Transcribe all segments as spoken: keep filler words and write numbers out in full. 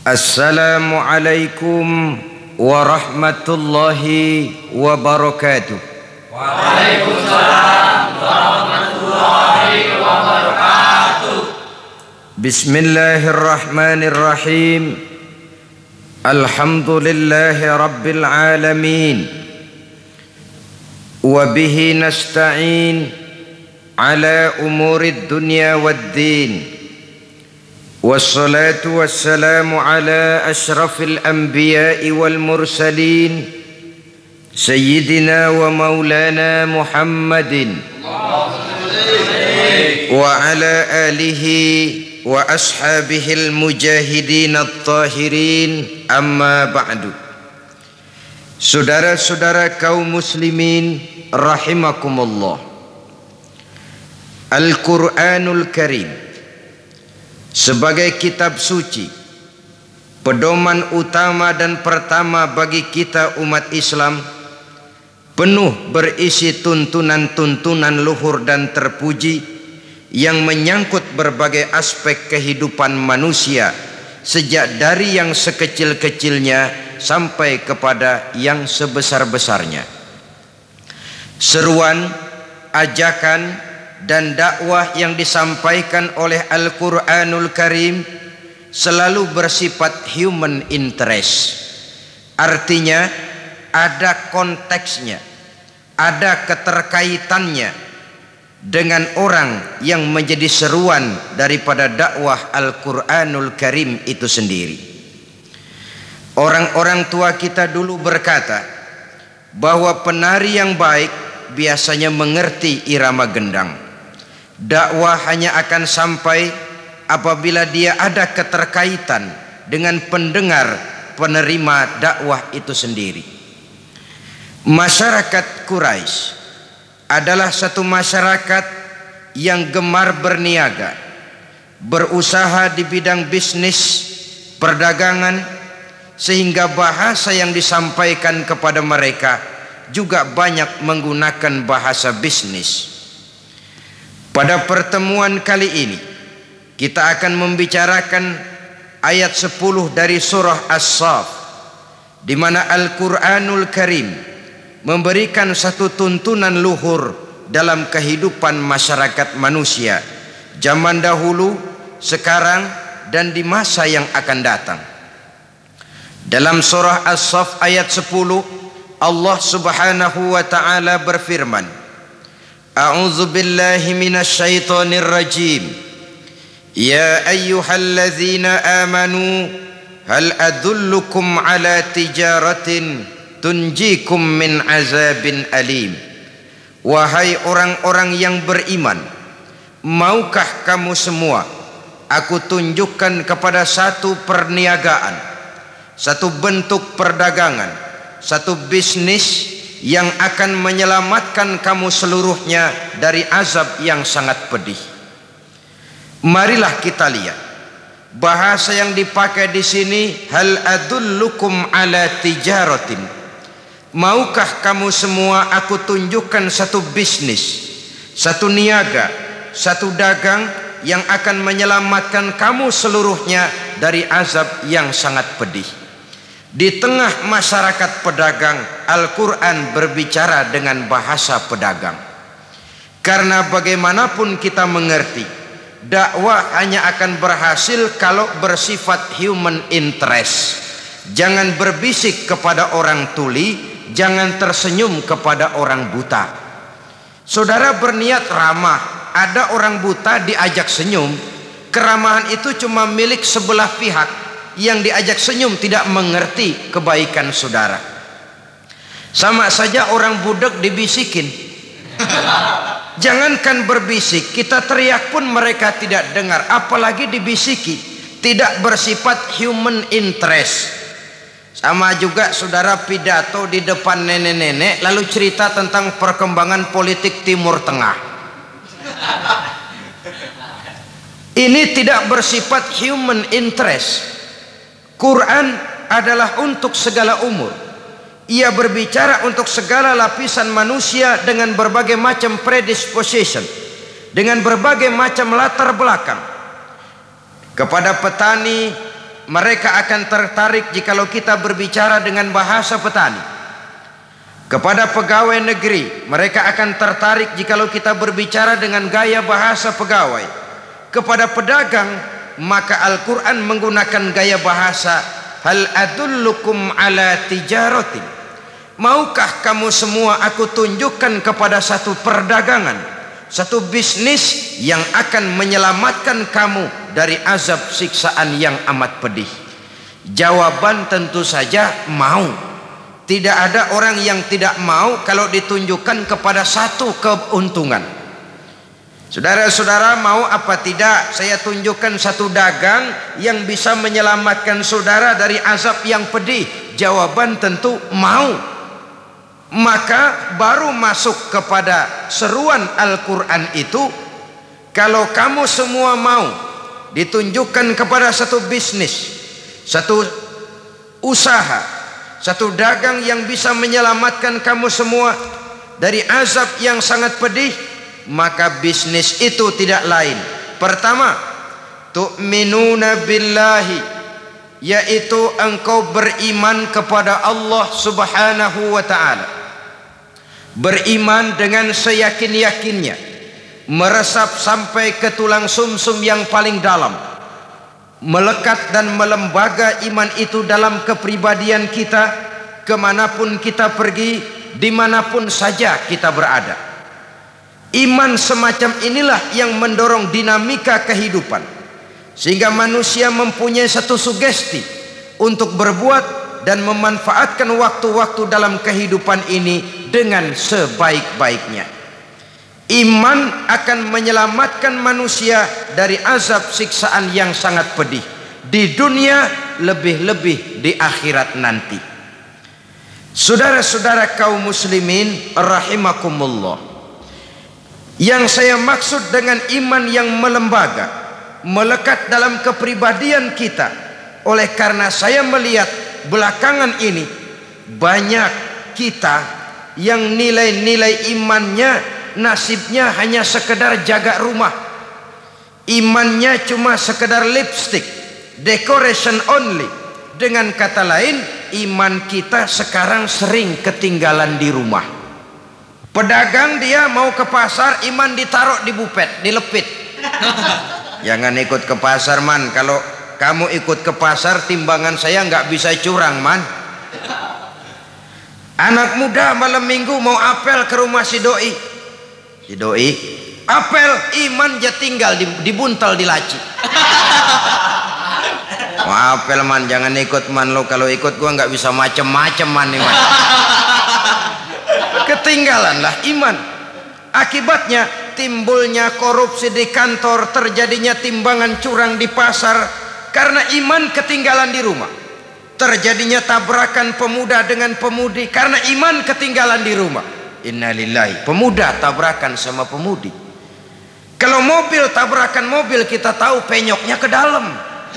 Assalamualaikum warahmatullahi wabarakatuh. Waalaikumsalam warahmatullahi wabarakatuh. Bismillahirrahmanirrahim. Alhamdulillahi rabbil alamin. Wa bihi nasta'in ala umurid dunya waddin. Wassalatu wassalamu ala ashrafil anbiya'i wal mursalin Sayyidina wa maulana Muhammadin wa ala alihi wa ashabihil mujahidin at-tahirin, amma ba'du. Saudara-saudara kaum muslimin rahimakumullah, Al-Quranul Karim sebagai kitab suci, pedoman utama dan pertama bagi kita umat Islam, penuh berisi tuntunan-tuntunan luhur dan terpuji yang menyangkut berbagai aspek kehidupan manusia, sejak dari yang sekecil-kecilnya sampai kepada yang sebesar-besarnya. Seruan, ajakan dan dakwah yang disampaikan oleh Al-Quranul Karim selalu bersifat human interest. Artinya ada konteksnya, ada keterkaitannya dengan orang yang menjadi seruan daripada dakwah Al-Quranul Karim itu sendiri. Orang-orang tua kita dulu berkata bahwa penari yang baik biasanya mengerti irama gendang. Dakwah hanya akan sampai apabila dia ada keterkaitan dengan pendengar penerima dakwah itu sendiri. Masyarakat Quraisy adalah satu masyarakat yang gemar berniaga, berusaha di bidang bisnis, perdagangan, sehingga bahasa yang disampaikan kepada mereka juga banyak menggunakan bahasa bisnis. Pada pertemuan kali ini kita akan membicarakan ayat sepuluh dari surah As-Saff, di mana Al-Quranul Karim memberikan satu tuntunan luhur dalam kehidupan masyarakat manusia zaman dahulu, sekarang, dan di masa yang akan datang. Dalam surah As-Saff ayat sepuluh, Allah Subhanahu wa ta'ala berfirman, A'udzu billahi minasy syaithanir rajim. Ya ayyuhalladzina amanu hal adullukum ala tijaratin tunjikum min azabin alim. Wahai orang-orang yang beriman, maukah kamu semua aku tunjukkan kepada satu perniagaan, satu bentuk perdagangan, satu bisnis yang akan menyelamatkan kamu seluruhnya dari azab yang sangat pedih. Marilah kita lihat bahasa yang dipakai di sini, hal adullukum ala tijaratin. Maukah kamu semua aku tunjukkan satu bisnis, satu niaga, satu dagang yang akan menyelamatkan kamu seluruhnya dari azab yang sangat pedih. Di tengah masyarakat pedagang, Al-Quran berbicara dengan bahasa pedagang. Karena bagaimanapun kita mengerti, dakwah hanya akan berhasil kalau bersifat human interest. Jangan berbisik kepada orang tuli, jangan tersenyum kepada orang buta. Saudara berniat ramah, ada orang buta diajak senyum, keramahan itu cuma milik sebelah pihak. Yang diajak senyum tidak mengerti kebaikan saudara. Sama saja orang budak dibisikin. Jangankan berbisik, kita teriak pun mereka tidak dengar, apalagi dibisiki. Tidak bersifat human interest. Sama juga saudara pidato di depan nenek-nenek lalu cerita tentang perkembangan politik Timur Tengah. Ini tidak bersifat human interest. Quran adalah untuk segala umur. Ia berbicara untuk segala lapisan manusia dengan berbagai macam predisposition, dengan berbagai macam latar belakang. Kepada petani mereka akan tertarik jikalau kita berbicara dengan bahasa petani. Kepada pegawai negeri, mereka akan tertarik jikalau kita berbicara dengan gaya bahasa pegawai. Kepada pedagang, maka Al-Quran menggunakan gaya bahasa, hal adullukum ala tijaratin, maukah kamu semua aku tunjukkan kepada satu perdagangan, satu bisnis yang akan menyelamatkan kamu dari azab siksaan yang amat pedih. Jawaban tentu saja mau. Tidak ada orang yang tidak mau kalau ditunjukkan kepada satu keuntungan. Saudara-saudara, mau apa tidak saya tunjukkan satu dagang yang bisa menyelamatkan saudara dari azab yang pedih? Jawaban tentu mau. Maka baru masuk kepada seruan Al-Quran itu, kalau kamu semua mau ditunjukkan kepada satu bisnis, satu usaha, satu dagang yang bisa menyelamatkan kamu semua dari azab yang sangat pedih, maka bisnis itu tidak lain. Pertama, tu'minuna billahi, yaitu engkau beriman kepada Allah subhanahu wa ta'ala. Beriman dengan seyakin-yakinnya, meresap sampai ke tulang sumsum yang paling dalam, melekat dan melembaga iman itu dalam kepribadian kita, kemanapun kita pergi, dimanapun saja kita berada. Iman semacam inilah yang mendorong dinamika kehidupan, sehingga manusia mempunyai satu sugesti untuk berbuat dan memanfaatkan waktu-waktu dalam kehidupan ini dengan sebaik-baiknya. Iman akan menyelamatkan manusia dari azab siksaan yang sangat pedih di dunia, lebih-lebih di akhirat nanti. Saudara-saudara kaum muslimin rahimakumullah, yang saya maksud dengan iman yang melembaga, melekat dalam kepribadian kita, oleh karena saya melihat belakangan ini banyak kita yang nilai-nilai imannya nasibnya hanya sekedar jaga rumah, imannya cuma sekedar lipstick, decoration only. Dengan kata lain, iman kita sekarang sering ketinggalan di rumah. Pedagang dia mau ke pasar, iman ditaruh di bupet, dilepit. Jangan ikut ke pasar man, kalau kamu ikut ke pasar timbangan saya nggak bisa curang man. Anak muda malam minggu mau apel ke rumah si doi, si doi apel, iman dia tinggal dibuntal di laci. Mau apel man, jangan ikut man lo, kalau ikut gua nggak bisa macem-macem man nih man. Ketinggalanlah iman. Akibatnya timbulnya korupsi di kantor, terjadinya timbangan curang di pasar, karena iman ketinggalan di rumah. Terjadinya tabrakan pemuda dengan pemudi karena iman ketinggalan di rumah. Innalillahi, pemuda tabrakan sama pemudi. Kalau mobil tabrakan mobil, kita tahu penyoknya ke dalam.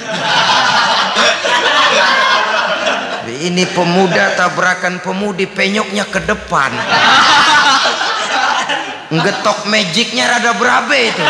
Ini pemuda tabrakan pemudi, penyoknya ke depan. Ngetok magicnya rada berabe itu.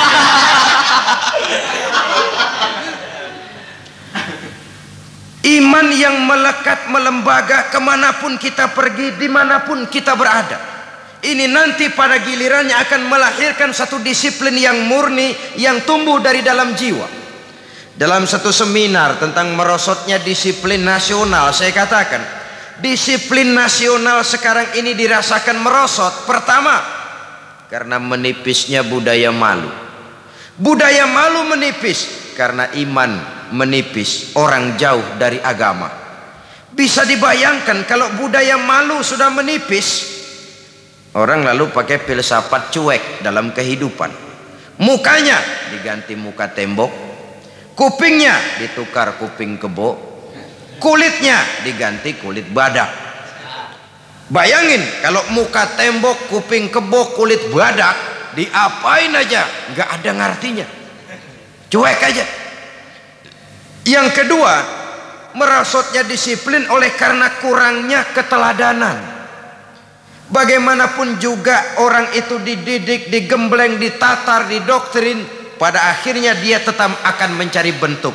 Iman yang melekat melembaga kemanapun kita pergi, dimanapun kita berada. Ini nanti pada gilirannya akan melahirkan satu disiplin yang murni, yang tumbuh dari dalam jiwa. Dalam satu seminar tentang merosotnya disiplin nasional, saya katakan disiplin nasional sekarang ini dirasakan merosot. Pertama, karena menipisnya budaya malu. Budaya malu menipis karena iman menipis, orang jauh dari agama. Bisa dibayangkan kalau budaya malu sudah menipis, orang lalu pakai filsafat cuek dalam kehidupan. Mukanya diganti muka tembok, kupingnya ditukar kuping kebo, kulitnya diganti kulit badak. Bayangin kalau muka tembok, kuping kebo, kulit badak, diapain aja nggak ada ngartinya, cuek aja. Yang kedua, merosotnya disiplin oleh karena kurangnya keteladanan. Bagaimanapun juga orang itu dididik, digembleng, ditatar, didoktrin, pada akhirnya dia tetap akan mencari bentuk.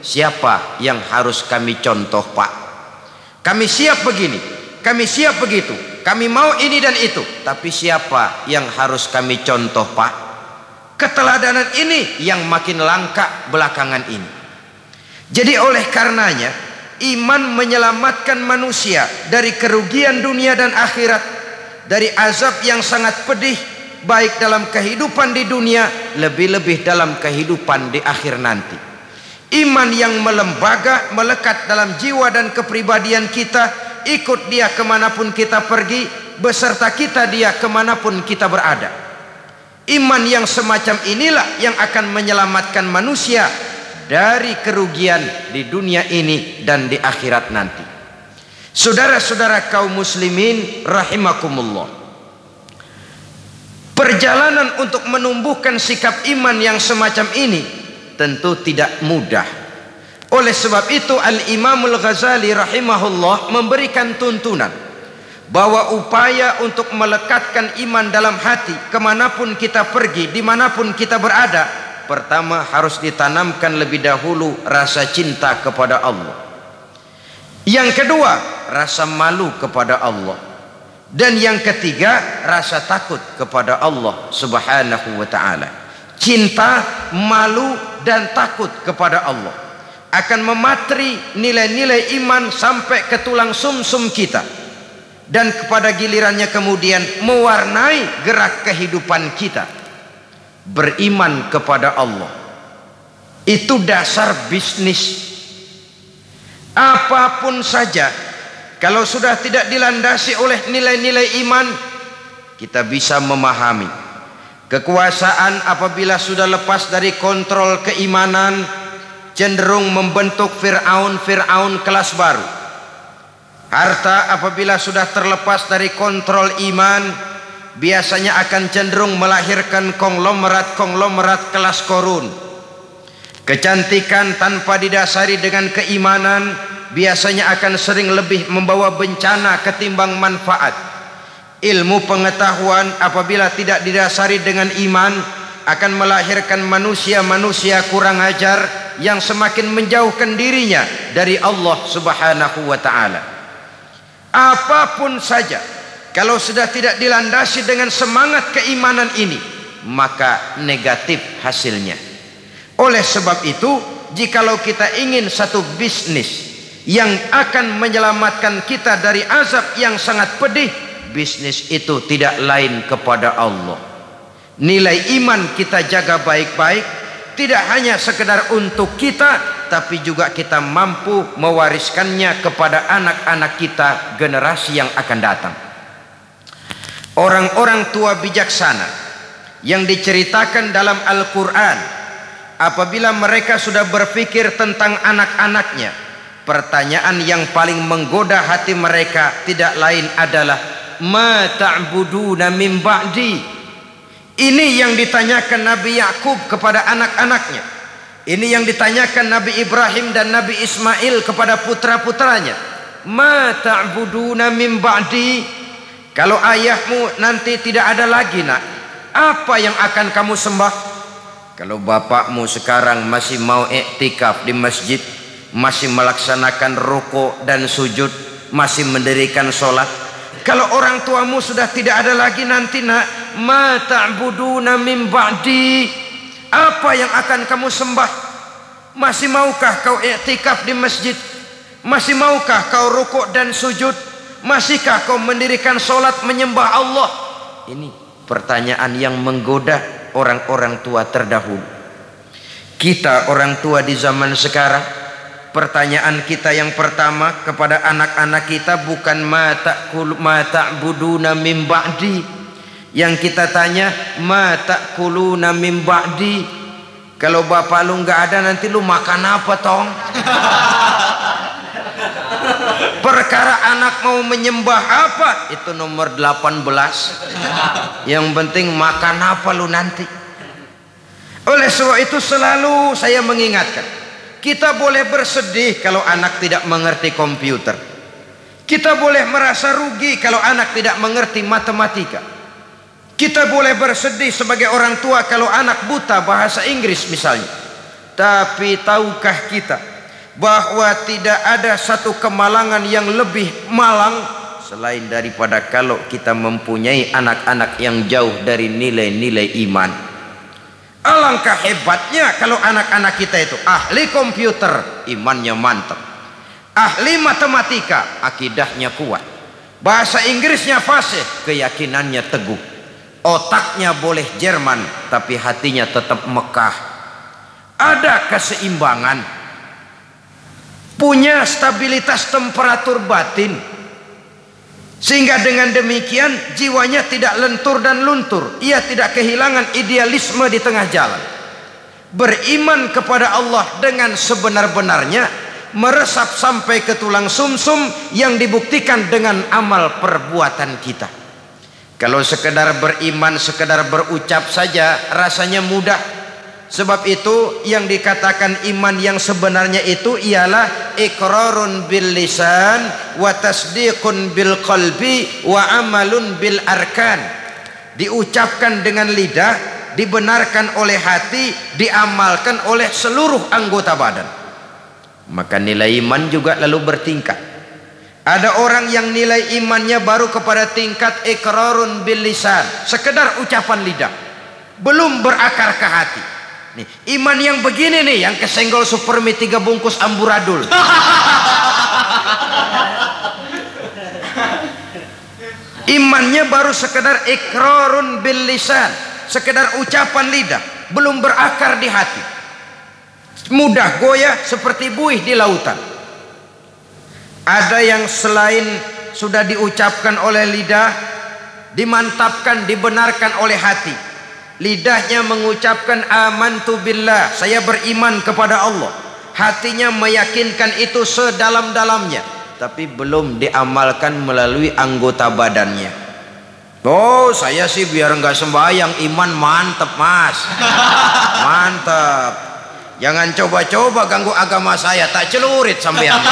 siapa yang harus kami contoh, Pak? Kami siap begini, kami siap begitu, kami mau ini dan itu, tapi siapa yang harus kami contoh, Pak? Keteladanan ini yang makin langka belakangan ini. Jadi oleh karenanya, iman menyelamatkan manusia dari kerugian dunia dan akhirat, dari azab yang sangat pedih, baik dalam kehidupan di dunia, lebih-lebih dalam kehidupan di akhir nanti. Iman yang melembaga, melekat dalam jiwa dan kepribadian kita, ikut dia kemanapun kita pergi, beserta kita dia kemanapun kita berada. Iman yang semacam inilah yang akan menyelamatkan manusia dari kerugian di dunia ini dan di akhirat nanti. Saudara-saudara kaum muslimin rahimakumullah, perjalanan untuk menumbuhkan sikap iman yang semacam ini tentu tidak mudah. Oleh sebab itu Al-Imamul Ghazali rahimahullah memberikan tuntunan bahwa upaya untuk melekatkan iman dalam hati kemanapun kita pergi, dimanapun kita berada, pertama harus ditanamkan lebih dahulu rasa cinta kepada Allah. Yang kedua, rasa malu kepada Allah. Dan yang ketiga, rasa takut kepada Allah subhanahu wa ta'ala. Cinta, malu, dan takut kepada Allah akan mematri nilai-nilai iman sampai ke tulang sumsum kita, dan kepada gilirannya kemudian mewarnai gerak kehidupan kita. Beriman kepada Allah itu dasar bisnis. Apapun saja, kalau sudah tidak dilandasi oleh nilai-nilai iman, kita bisa memahami kekuasaan apabila sudah lepas dari kontrol keimanan, cenderung membentuk Fir'aun-Fir'aun kelas baru. Harta apabila sudah terlepas dari kontrol iman, biasanya akan cenderung melahirkan konglomerat-konglomerat kelas korun. Kecantikan tanpa didasari dengan keimanan biasanya akan sering lebih membawa bencana ketimbang manfaat. Ilmu pengetahuan apabila tidak didasari dengan iman akan melahirkan manusia-manusia kurang ajar yang semakin menjauhkan dirinya dari Allah subhanahu wa ta'ala. Apapun saja, kalau sudah tidak dilandasi dengan semangat keimanan ini, maka negatif hasilnya. Oleh sebab itu, jikalau kita ingin satu bisnis yang akan menyelamatkan kita dari azab yang sangat pedih, bisnis itu tidak lain kepada Allah. Nilai iman kita jaga baik-baik, tidak hanya sekedar untuk kita, tapi juga kita mampu mewariskannya kepada anak-anak kita, generasi yang akan datang. Orang-orang tua bijaksana yang diceritakan dalam Al-Quran, apabila mereka sudah berpikir tentang anak-anaknya, pertanyaan yang paling menggoda hati mereka tidak lain adalah ma ta'buduna min ba'di. Ini yang ditanyakan Nabi Yakub kepada anak-anaknya. Ini yang ditanyakan Nabi Ibrahim dan Nabi Ismail kepada putra-putranya. Ma ta'buduna min ba'di. Kalau ayahmu nanti tidak ada lagi, nak, apa yang akan kamu sembah? Kalau bapakmu sekarang masih mau iktikaf di masjid, masih melaksanakan rukuk dan sujud, masih mendirikan sholat. Kalau orang tuamu sudah tidak ada lagi nanti, nak, ma ta'buduna min ba'di, apa yang akan kamu sembah? Masih maukah kau iktikaf di masjid? Masih maukah kau rukuk dan sujud? Masihkah kau mendirikan sholat menyembah Allah? Ini pertanyaan yang menggoda orang-orang tua terdahulu. Kita orang tua di zaman sekarang, pertanyaan kita yang pertama kepada anak-anak kita bukan ma ta'kul ma ta'buduna min ba'di. Yang kita tanya ma ta'kuluna min ba'di. Kalau bapak lu nggak ada nanti lu makan apa, tong? Perkara anak mau menyembah apa itu nomor delapan belas. Yang penting makan apa lu nanti. Oleh sebab itu selalu saya mengingatkan, kita boleh bersedih kalau anak tidak mengerti komputer. Kita boleh merasa rugi kalau anak tidak mengerti matematika. Kita boleh bersedih sebagai orang tua kalau anak buta bahasa Inggris misalnya. Tapi tahukah kita bahwa tidak ada satu kemalangan yang lebih malang selain daripada kalau kita mempunyai anak-anak yang jauh dari nilai-nilai iman. Alangkah hebatnya kalau anak-anak kita itu ahli komputer, imannya mantap, ahli matematika, akidahnya kuat, bahasa Inggrisnya fasih, keyakinannya teguh, otaknya boleh Jerman tapi hatinya tetap Mekah. Ada keseimbangan, punya stabilitas temperatur batin, sehingga dengan demikian jiwanya tidak lentur dan luntur. Ia tidak kehilangan idealisme di tengah jalan. Beriman kepada Allah dengan sebenar-benarnya, meresap sampai ke tulang sumsum yang dibuktikan dengan amal perbuatan kita. Kalau sekedar beriman, sekedar berucap saja rasanya mudah. Sebab itu yang dikatakan iman yang sebenarnya itu ialah iqrarun bil lisan wa tasdiqun bil qalbi wa amalun bil arkan. Diucapkan dengan lidah, dibenarkan oleh hati, diamalkan oleh seluruh anggota badan. Maka nilai iman juga lalu bertingkat. Ada orang yang nilai imannya baru kepada tingkat iqrarun bil lisan, sekedar ucapan lidah, belum berakar ke hati. Nih, iman yang begini nih yang kesenggol supermi tiga bungkus amburadul. Imannya baru sekedar iqrarun bil lisan, sekedar ucapan lidah, belum berakar di hati. Mudah goyah seperti buih di lautan. Ada yang selain sudah diucapkan oleh lidah, dimantapkan, dibenarkan oleh hati. Lidahnya mengucapkan amantu billah, saya beriman kepada Allah. Hatinya meyakinkan itu sedalam-dalamnya, tapi belum diamalkan melalui anggota badannya. Oh, saya sih biar enggak sembahyang, iman mantep mas. Mantep. Jangan coba-coba ganggu agama saya, tak celurit sampean.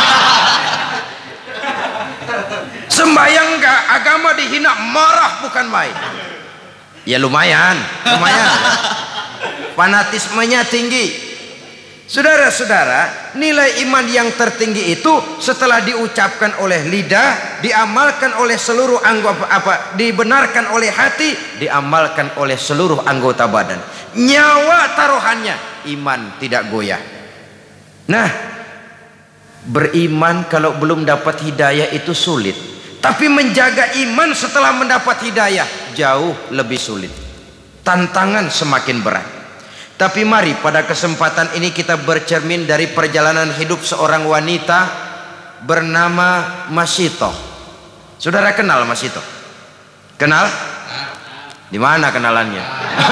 Sembahyang enggak, agama dihina, marah bukan main. Ya lumayan, lumayan. Fanatismenya tinggi. Saudara-saudara, nilai iman yang tertinggi itu setelah diucapkan oleh lidah, diamalkan oleh seluruh anggota apa, dibenarkan oleh hati, diamalkan oleh seluruh anggota badan. Nyawa taruhannya, iman tidak goyah. Nah, beriman kalau belum dapat hidayah itu sulit. Tapi menjaga iman setelah mendapat hidayah jauh lebih sulit. Tantangan semakin berat. Tapi mari pada kesempatan ini kita bercermin dari perjalanan hidup seorang wanita bernama Masito. Saudara kenal Masito? Kenal? Di mana kenalannya?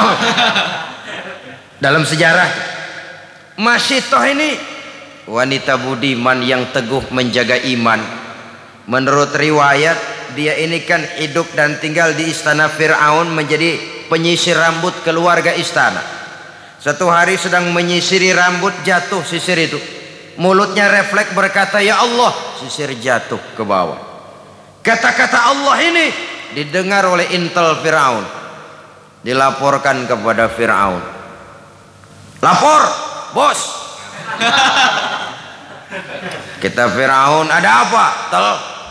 Dalam sejarah. Masito ini wanita budiman yang teguh menjaga iman. Menurut riwayat, dia ini kan hidup dan tinggal di istana Fir'aun, menjadi penyisir rambut keluarga istana. Satu hari sedang menyisiri rambut, jatuh sisir itu. Mulutnya refleks berkata, ya Allah, sisir jatuh ke bawah. Kata-kata Allah ini didengar oleh intel Fir'aun. Dilaporkan kepada Fir'aun. Lapor, bos. Kita Fir'aun, ada apa? Tel.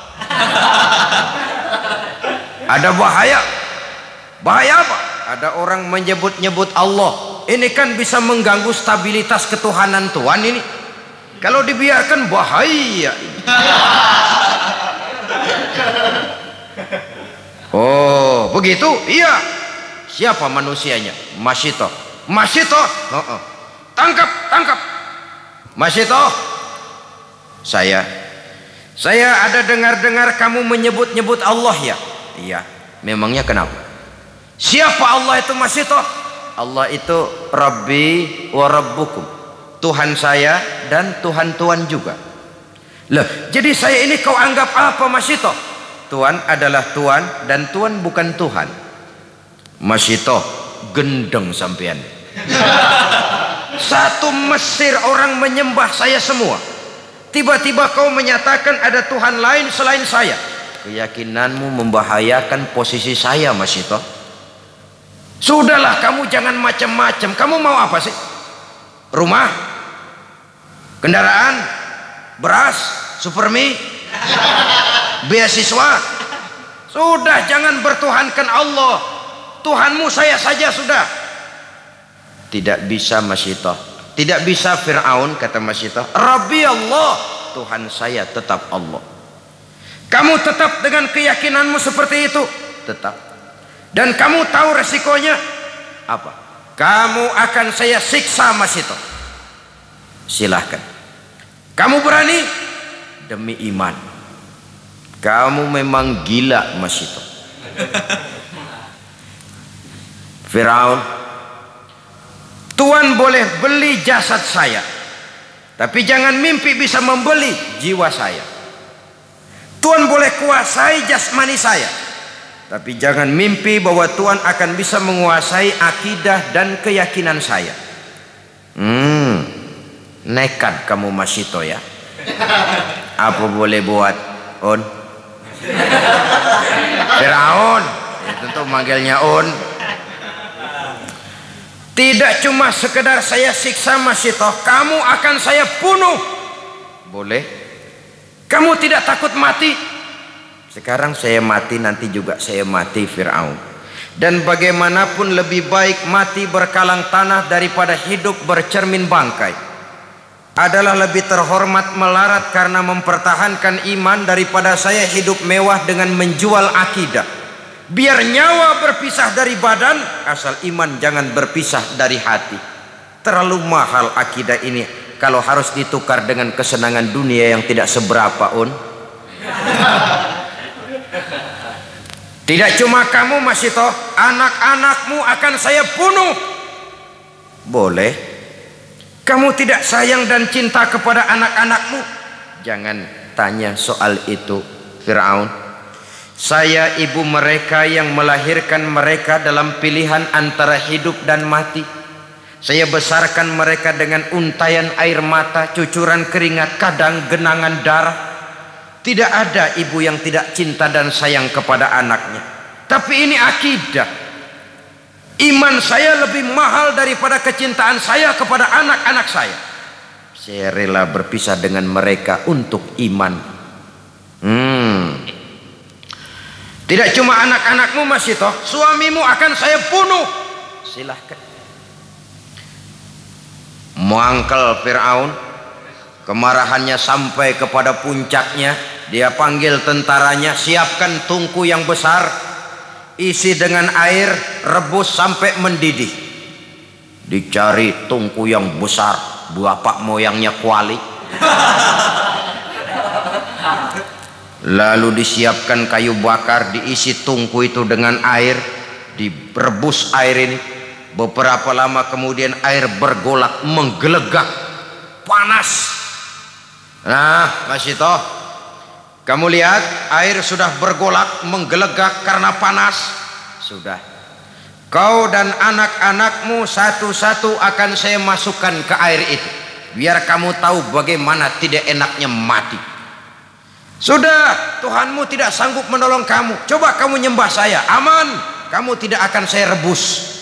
Ada bahaya. Bahaya apa? Ada orang menyebut-nyebut Allah. Ini kan bisa mengganggu stabilitas ketuhanan Tuhan ini. Kalau dibiarkan bahaya. Oh, begitu? Iya. Siapa manusianya? Masito. Masito? Oh, oh. Tangkap, tangkap. Masito. Saya. Saya ada dengar-dengar kamu menyebut-nyebut Allah ya? Iya. Memangnya kenapa? Siapa Allah itu Masito? Allah itu Rabbi wa Rabbukum, Tuhan saya dan Tuhan-Tuhan juga. Loh, jadi saya ini kau anggap apa Masito? Tuhan adalah Tuhan dan Tuhan bukan Tuhan. Masito, gendeng sampean. Satu Mesir orang menyembah saya semua. Tiba-tiba kau menyatakan ada Tuhan lain selain saya. Keyakinanmu membahayakan posisi saya Masito. Sudahlah, kamu jangan macam-macam. Kamu mau apa sih? Rumah? Kendaraan? beras, supermi, beasiswa. Sudah, jangan bertuhankan Allah. Tuhanmu saya saja sudah. Tidak bisa Masyitoh, tidak bisa Fir'aun, kata Masyitoh. Rabbi Allah, Tuhan saya tetap Allah. Kamu tetap dengan keyakinanmu seperti itu? Tetap. Dan kamu tahu resikonya apa? Kamu akan saya siksa Masyitoh. Silahkan. Kamu berani? Demi iman. Kamu memang gila Masyitoh. Firaun, Tuhan boleh beli jasad saya, tapi jangan mimpi bisa membeli jiwa saya. Tuhan boleh kuasai jasmani saya, tapi jangan mimpi bahwa Tuhan akan bisa menguasai akidah dan keyakinan saya. Hmm, nekat kamu Masyitoh ya. Apa boleh buat, On? Firaun, ya tentu manggilnya On. Tidak cuma sekedar saya siksa Masyitoh, kamu akan saya bunuh. Boleh? Kamu tidak takut mati? Sekarang saya mati, nanti juga saya mati Fir'aun. Dan bagaimanapun lebih baik mati berkalang tanah daripada hidup bercermin bangkai. Adalah lebih terhormat melarat karena mempertahankan iman daripada saya hidup mewah dengan menjual akidah. Biar nyawa berpisah dari badan, asal iman jangan berpisah dari hati. Terlalu mahal akidah ini kalau harus ditukar dengan kesenangan dunia yang tidak seberapa, Un. Tidak cuma kamu Masyitoh, anak-anakmu akan saya bunuh. Boleh? Kamu tidak sayang dan cinta kepada anak-anakmu? Jangan tanya soal itu Fir'aun. Saya ibu mereka yang melahirkan mereka dalam pilihan antara hidup dan mati. Saya besarkan mereka dengan untayan air mata, cucuran keringat, kadang genangan darah. Tidak ada ibu yang tidak cinta dan sayang kepada anaknya. Tapi ini akidah. Iman saya lebih mahal daripada kecintaan saya kepada anak-anak saya. Saya rela berpisah dengan mereka untuk iman. Hmm. Tidak cuma anak-anakmu Masyitoh, suamimu akan saya bunuh. Silahkan. Muangkel Fir'aun, kemarahannya sampai kepada puncaknya. Dia panggil tentaranya, siapkan tungku yang besar, isi dengan air, rebus sampai mendidih. Dicari tungku yang besar, bapak moyangnya kuali. Lalu disiapkan kayu bakar, diisi tungku itu dengan air, direbus air ini. Beberapa lama kemudian air bergolak, menggelegak, panas. Nah Masyitoh, kamu lihat air sudah bergolak, menggelegak karena panas. Sudah, kau dan anak-anakmu satu-satu akan saya masukkan ke air itu, biar kamu tahu bagaimana tidak enaknya mati. Sudah, Tuhanmu tidak sanggup menolong kamu. Coba kamu nyembah saya, aman. Kamu tidak akan saya rebus.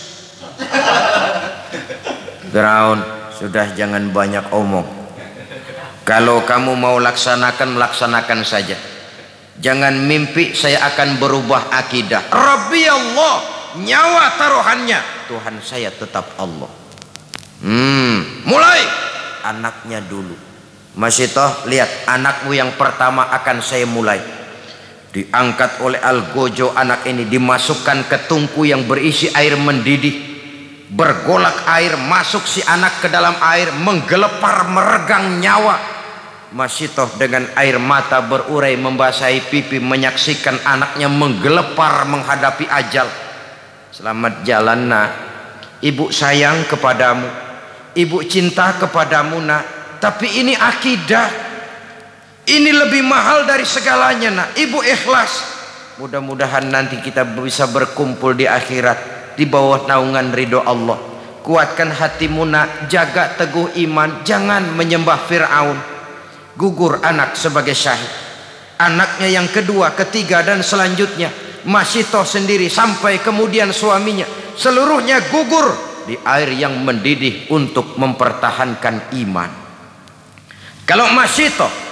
Firaun, sudah jangan banyak omong. Kalau kamu mau laksanakan, laksanakan saja. Jangan mimpi saya akan berubah akidah. Rabbi Allah, nyawa taruhannya. Tuhan saya tetap Allah. Hmm, mulai. Anaknya dulu. Masyitoh, lihat anakmu yang pertama akan saya mulai. Diangkat oleh Algojo anak ini, dimasukkan ke tungku yang berisi air mendidih. Bergolak air, masuk si anak ke dalam air, menggelepar meregang nyawa. Masyitoh dengan air mata berurai membasahi pipi menyaksikan anaknya menggelepar menghadapi ajal. Selamat jalan nak, ibu sayang kepadamu, ibu cinta kepadamu nak. Tapi ini akidah, ini lebih mahal dari segalanya nak. Ibu ikhlas. Mudah-mudahan nanti kita bisa berkumpul di akhirat di bawah naungan ridho Allah. Kuatkan hatimu nak, jaga teguh iman, jangan menyembah Fir'aun. Gugur anak sebagai syahid. Anaknya yang kedua, ketiga dan selanjutnya, Masyitoh sendiri sampai kemudian suaminya, seluruhnya gugur di air yang mendidih untuk mempertahankan iman. Kalau Masyitoh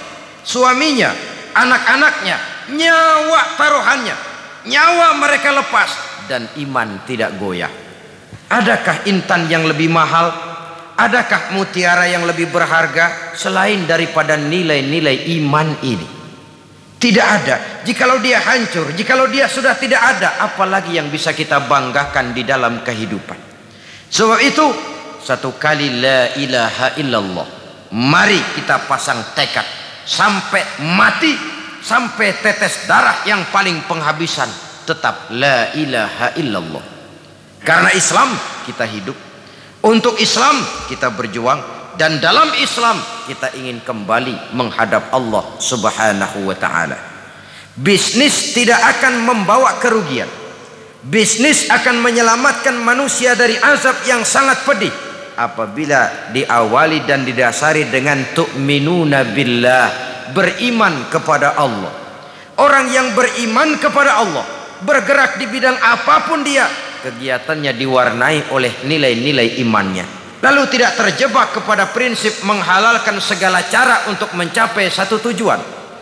suaminya, anak-anaknya, nyawa taruhannya, nyawa mereka lepas, dan iman tidak goyah. Adakah intan yang lebih mahal? Adakah mutiara yang lebih berharga selain daripada nilai-nilai iman ini? Tidak ada. Jikalau dia hancur, jikalau dia sudah tidak ada, apalagi yang bisa kita banggakan di dalam kehidupan. Sebab itu, satu kali la ilaha illallah, mari kita pasang tekad sampai mati, sampai tetes darah yang paling penghabisan, tetap la ilaha illallah. Karena Islam kita hidup, untuk Islam kita berjuang, dan dalam Islam kita ingin kembali menghadap Allah Subhanahu wa ta'ala. Bisnis tidak akan membawa kerugian. Bisnis akan menyelamatkan manusia dari azab yang sangat pedih apabila diawali dan didasari dengan tu'minuna billah, beriman kepada Allah. Orang yang beriman kepada Allah, bergerak di bidang apapun dia, kegiatannya diwarnai oleh nilai-nilai imannya, lalu tidak terjebak kepada prinsip menghalalkan segala cara untuk mencapai satu tujuan.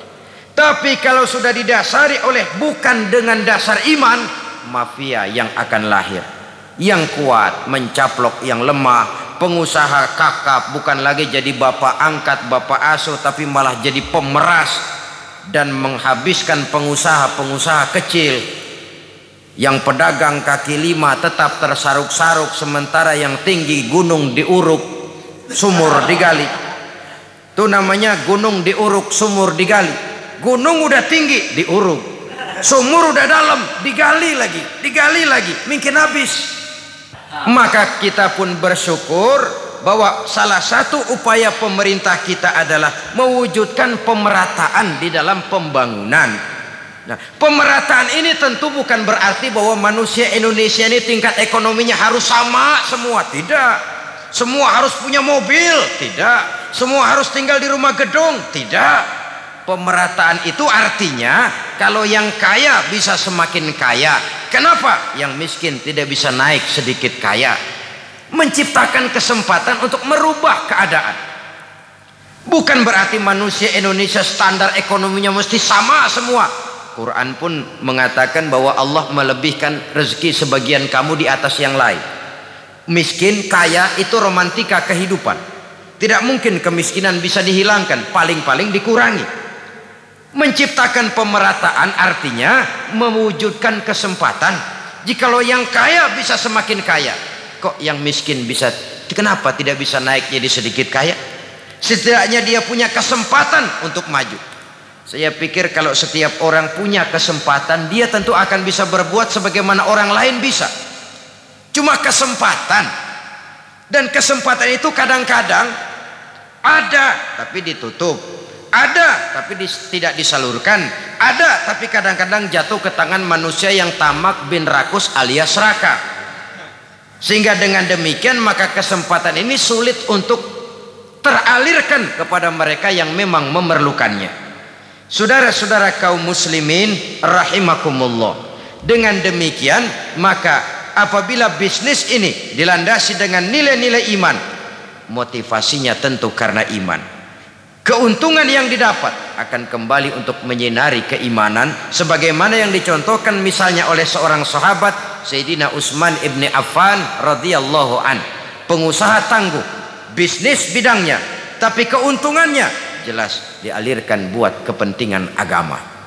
Tapi kalau sudah didasari oleh bukan dengan dasar iman, mafia yang akan lahir, yang kuat mencaplok yang lemah, pengusaha kakap bukan lagi jadi bapak angkat, bapak asuh, tapi malah jadi pemeras dan menghabiskan pengusaha-pengusaha kecil. Yang pedagang kaki lima tetap tersaruk-saruk, sementara yang tinggi gunung diuruk, sumur digali. Itu namanya gunung diuruk, sumur digali. Gunung udah tinggi diuruk, sumur udah dalam digali lagi, digali lagi, mungkin habis. Maka kita pun bersyukur bahwa salah satu upaya pemerintah kita adalah mewujudkan pemerataan di dalam pembangunan. Nah, pemerataan ini tentu bukan berarti bahwa manusia Indonesia ini tingkat ekonominya harus sama semua, tidak. Semua harus punya mobil, tidak. Semua harus tinggal di rumah gedung, tidak. Pemerataan itu artinya kalau yang kaya bisa semakin kaya. Kenapa? Yang miskin tidak bisa naik sedikit kaya. Menciptakan kesempatan untuk merubah keadaan. Bukan berarti manusia Indonesia standar ekonominya mesti sama semua. Quran pun mengatakan bahwa Allah melebihkan rezeki sebagian kamu di atas yang lain. Miskin, kaya itu romantika kehidupan. Tidak mungkin kemiskinan bisa dihilangkan, paling-paling dikurangi. Menciptakan pemerataan artinya mewujudkan kesempatan. Jikalau yang kaya bisa semakin kaya, kok yang miskin bisa, kenapa tidak bisa naik jadi sedikit kaya? Setidaknya dia punya kesempatan untuk maju. Saya pikir kalau setiap orang punya kesempatan, dia tentu akan bisa berbuat sebagaimana orang lain bisa. Cuma kesempatan, dan kesempatan itu kadang-kadang ada tapi ditutup, ada tapi dis, tidak disalurkan, ada tapi kadang-kadang jatuh ke tangan manusia yang tamak bin rakus alias serakah. Sehingga dengan demikian maka kesempatan ini sulit untuk teralirkan kepada mereka yang memang memerlukannya. Saudara-saudara kaum muslimin rahimakumullah, dengan demikian maka apabila bisnis ini dilandasi dengan nilai-nilai iman, motivasinya tentu karena iman. Keuntungan yang didapat akan kembali untuk menyinari keimanan, sebagaimana yang dicontohkan misalnya oleh seorang sahabat Sayyidina Utsman ibni Affan radhiyallahu an, pengusaha tangguh, bisnis bidangnya, tapi keuntungannya jelas dialirkan buat kepentingan agama.